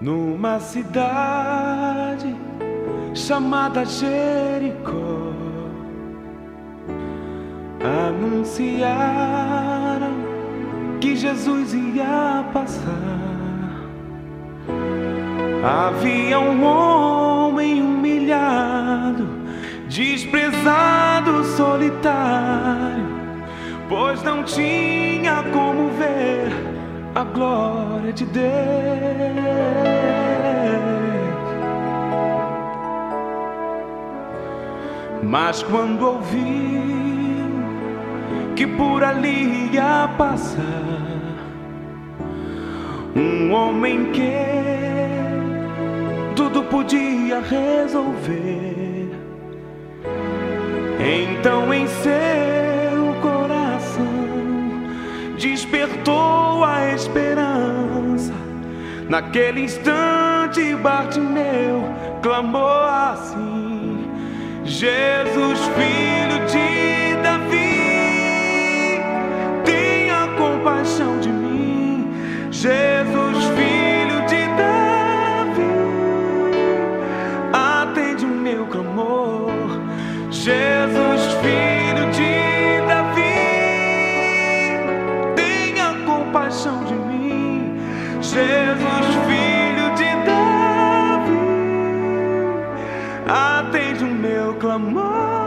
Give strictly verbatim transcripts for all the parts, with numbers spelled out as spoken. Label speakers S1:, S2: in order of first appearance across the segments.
S1: Numa cidade chamada Jericó, anunciaram que Jesus ia passar. Havia um homem humilhado, desprezado, solitário, pois não tinha como ver a glória de Deus. Mas quando ouviu que por ali ia passar um homem que tudo podia resolver, então em seu coração despertou a esperança. Naquele instante Bartimeu clamou assim: Jesus, filho de Davi, tenha compaixão de mim. Jesus, filho de Davi, atende o meu clamor. Jesus, filho de Davi, tenha compaixão de mim. Jesus, filho de Davi, atende o meu clamor.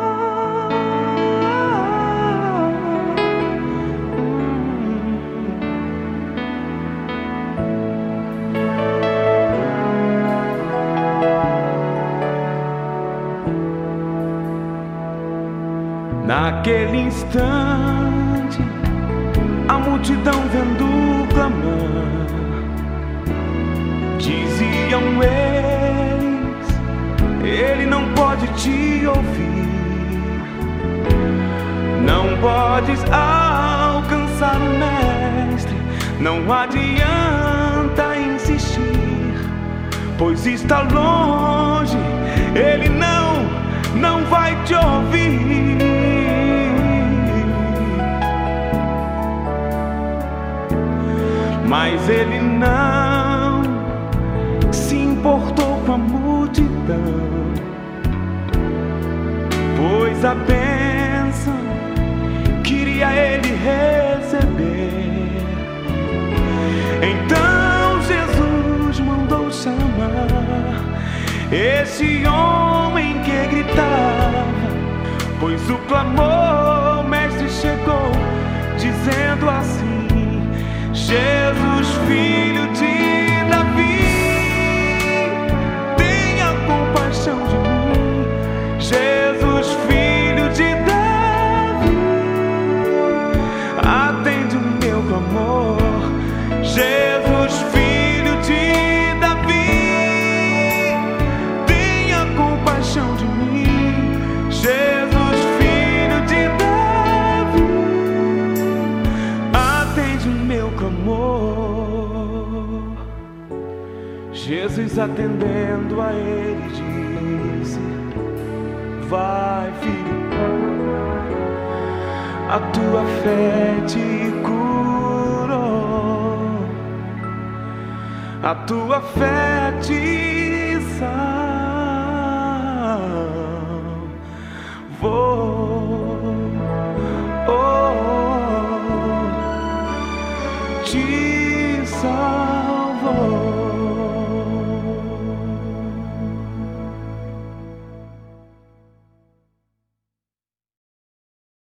S1: Naquele instante, a multidão vendo clamar, diziam eles: ele não pode te ouvir, não podes alcançar o mestre, não adianta insistir, pois está longe, ele não, não vai te ouvir. Mas ele não se importou com a multidão, pois a bênção queria ele receber. Então Jesus mandou chamar esse homem que gritava, pois o clamor, mestre, chegou dizendo assim: Jesus, filho de Davi, tenha compaixão de mim. Jesus, filho de Davi, atende o meu clamor. Jesus, filho de Davi, tenha compaixão de mim. Jesus, filho de Davi, atende o meu clamor. Jesus, atendendo a ele, disse: vai, filho, a tua fé te curou, a tua fé te salvou. Oh, te